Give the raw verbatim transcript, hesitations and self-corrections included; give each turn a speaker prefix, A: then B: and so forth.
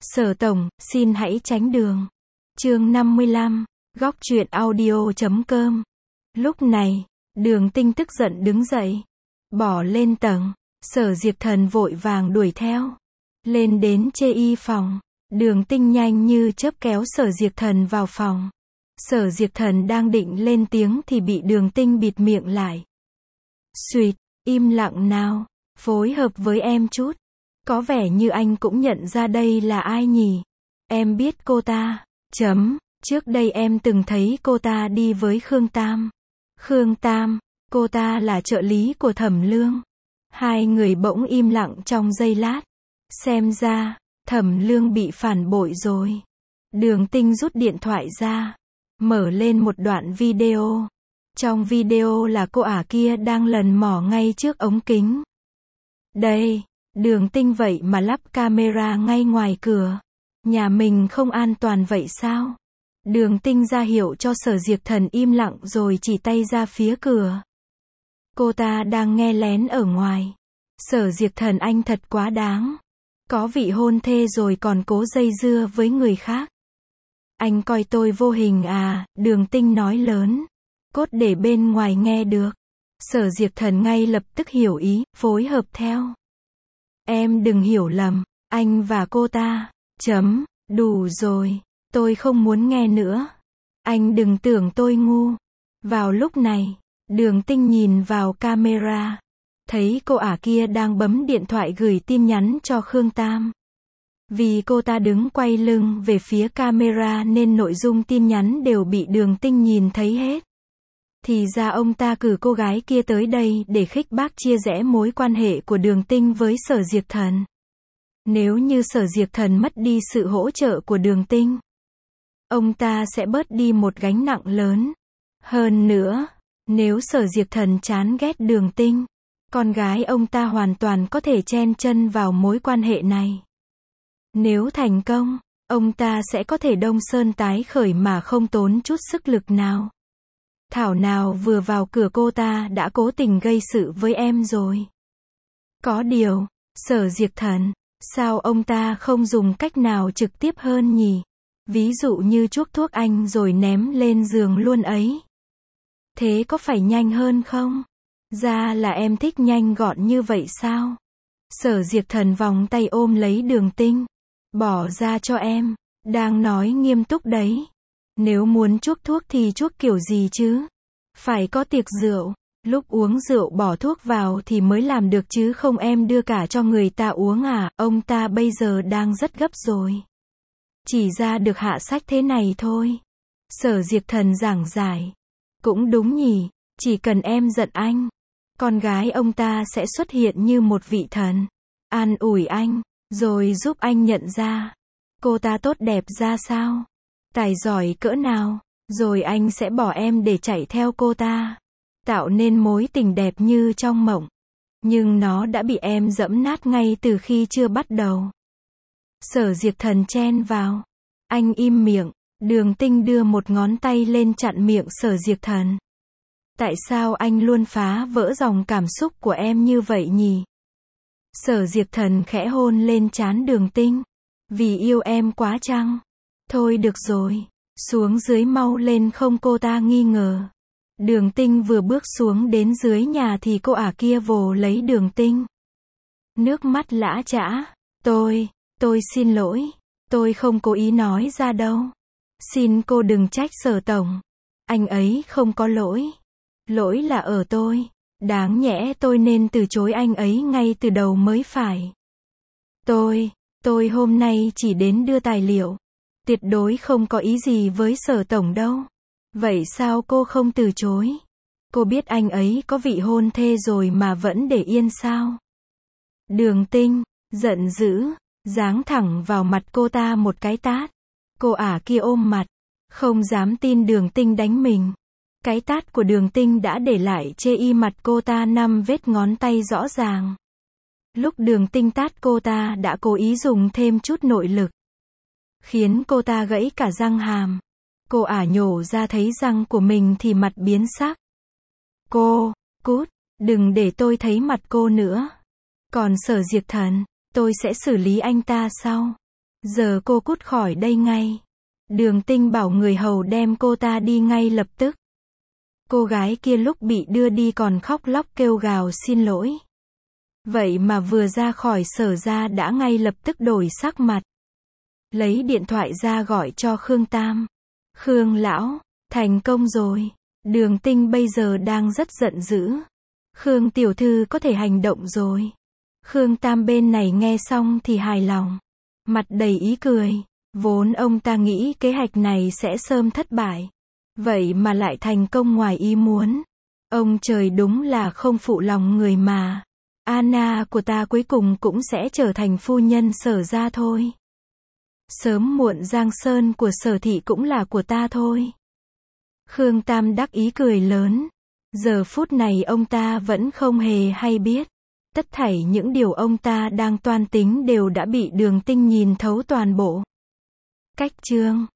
A: Sở tổng, xin hãy tránh đường. Chương năm mươi lăm, góc truyện audio chấm com. Lúc này, Đường Tinh tức giận đứng dậy, bỏ lên tầng. Sở Diệp Thần vội vàng đuổi theo. Lên đến chê y phòng, Đường Tinh nhanh như chớp kéo Sở Diệp Thần vào phòng. Sở Diệp Thần đang định lên tiếng thì bị Đường Tinh bịt miệng lại. Xuyệt, im lặng nào, phối hợp với em chút. Có vẻ như anh cũng nhận ra đây là ai nhỉ? Em biết cô ta. Chấm, trước đây em từng thấy cô ta đi với Khương Tam. Khương Tam, cô ta là trợ lý của Thẩm Lương. Hai người bỗng im lặng trong giây lát. Xem ra, Thẩm Lương bị phản bội rồi. Đường Tinh rút điện thoại ra, mở lên một đoạn video. Trong video là cô ả kia đang lần mò ngay trước ống kính. Đây, Đường Tinh vậy mà lắp camera ngay ngoài cửa. Nhà mình không an toàn vậy sao? Đường Tinh ra hiệu cho Sở Diệp Thần im lặng rồi chỉ tay ra phía cửa. Cô ta đang nghe lén ở ngoài. Sở Diệp Thần anh thật quá đáng. Có vị hôn thê rồi còn cố dây dưa với người khác. Anh coi tôi vô hình à? Đường Tinh nói lớn. Cốt để bên ngoài nghe được. Sở Diệp Thần ngay lập tức hiểu ý, phối hợp theo. Em đừng hiểu lầm, anh và cô ta. Chấm, đủ rồi, tôi không muốn nghe nữa. Anh đừng tưởng tôi ngu. Vào lúc này, Đường Tinh nhìn vào camera. Thấy cô ả kia đang bấm điện thoại gửi tin nhắn cho Khương Tam. Vì cô ta đứng quay lưng về phía camera nên nội dung tin nhắn đều bị Đường Tinh nhìn thấy hết. Thì ra ông ta cử cô gái kia tới đây để khích bác chia rẽ mối quan hệ của Đường Tinh với Sở Diệp Thần. Nếu như Sở Diệp Thần mất đi sự hỗ trợ của Đường Tinh, ông ta sẽ bớt đi một gánh nặng lớn. Hơn nữa, nếu Sở Diệp Thần chán ghét Đường Tinh, con gái ông ta hoàn toàn có thể chen chân vào mối quan hệ này. Nếu thành công, ông ta sẽ có thể đông sơn tái khởi mà không tốn chút sức lực nào. Thảo nào vừa vào cửa cô ta đã cố tình gây sự với em rồi. Có điều, Sở Diệp Thần, sao ông ta không dùng cách nào trực tiếp hơn nhỉ? Ví dụ như chuốc thuốc anh rồi ném lên giường luôn ấy. Thế có phải nhanh hơn không? Ra là em thích nhanh gọn như vậy sao? Sở Diệp Thần vòng tay ôm lấy Đường Tinh. Bỏ ra cho em. Đang nói nghiêm túc đấy. Nếu muốn chuốc thuốc thì chuốc kiểu gì chứ? Phải có tiệc rượu. Lúc uống rượu bỏ thuốc vào thì mới làm được chứ không em đưa cả cho người ta uống à? Ông ta bây giờ đang rất gấp rồi. Chỉ ra được hạ sách thế này thôi. Sở Diệp Thần giảng giải. Cũng đúng nhỉ, chỉ cần em giận anh, con gái ông ta sẽ xuất hiện như một vị thần. An ủi anh, rồi giúp anh nhận ra. Cô ta tốt đẹp ra sao? Tài giỏi cỡ nào? Rồi anh sẽ bỏ em để chạy theo cô ta. Tạo nên mối tình đẹp như trong mộng. Nhưng nó đã bị em dẫm nát ngay từ khi chưa bắt đầu. Sở Diệp Thần chen vào. Anh im miệng. Đường Tinh đưa một ngón tay lên chặn miệng Sở Diệp Thần. Tại sao anh luôn phá vỡ dòng cảm xúc của em như vậy nhỉ? Sở Diệp Thần khẽ hôn lên trán Đường Tinh. Vì yêu em quá chăng? Thôi được rồi. Xuống dưới mau lên không cô ta nghi ngờ. Đường Tinh vừa bước xuống đến dưới nhà thì cô ả kia vồ lấy Đường Tinh. Nước mắt lã chã. Tôi, tôi xin lỗi. Tôi không cố ý nói ra đâu. Xin cô đừng trách Sở tổng. Anh ấy không có lỗi. Lỗi là ở tôi. Đáng nhẽ tôi nên từ chối anh ấy ngay từ đầu mới phải. Tôi, tôi hôm nay chỉ đến đưa tài liệu. Tuyệt đối không có ý gì với Sở tổng đâu. Vậy sao cô không từ chối? Cô biết anh ấy có vị hôn thê rồi mà vẫn để yên sao? Đường Tinh, giận dữ, giáng thẳng vào mặt cô ta một cái tát. Cô ả kia ôm mặt, không dám tin Đường Tinh đánh mình. Cái tát của Đường Tinh đã để lại chê y mặt cô ta năm vết ngón tay rõ ràng. Lúc Đường Tinh tát cô ta đã cố ý dùng thêm chút nội lực, khiến cô ta gãy cả răng hàm. Cô ả nhổ ra thấy răng của mình thì mặt biến sắc. Cô, cút, đừng để tôi thấy mặt cô nữa. Còn Sở Diệp Thần, tôi sẽ xử lý anh ta sau. Giờ cô cút khỏi đây ngay. Đường Tinh bảo người hầu đem cô ta đi ngay lập tức. Cô gái kia lúc bị đưa đi còn khóc lóc kêu gào xin lỗi. Vậy mà vừa ra khỏi Sở ra đã ngay lập tức đổi sắc mặt. Lấy điện thoại ra gọi cho Khương Tam. Khương lão, thành công rồi. Đường Tinh bây giờ đang rất giận dữ. Khương tiểu thư có thể hành động rồi. Khương Tam bên này nghe xong thì hài lòng. Mặt đầy ý cười. Vốn ông ta nghĩ kế hoạch này sẽ sớm thất bại. Vậy mà lại thành công ngoài ý muốn. Ông trời đúng là không phụ lòng người mà. Anna của ta cuối cùng cũng sẽ trở thành phu nhân Sở ra thôi. Sớm muộn Giang Sơn của Sở thị cũng là của ta thôi. Khương Tam đắc ý cười lớn. Giờ phút này ông ta vẫn không hề hay biết. Tất thảy những điều ông ta đang toan tính đều đã bị Đường Tinh nhìn thấu toàn bộ. Cách chương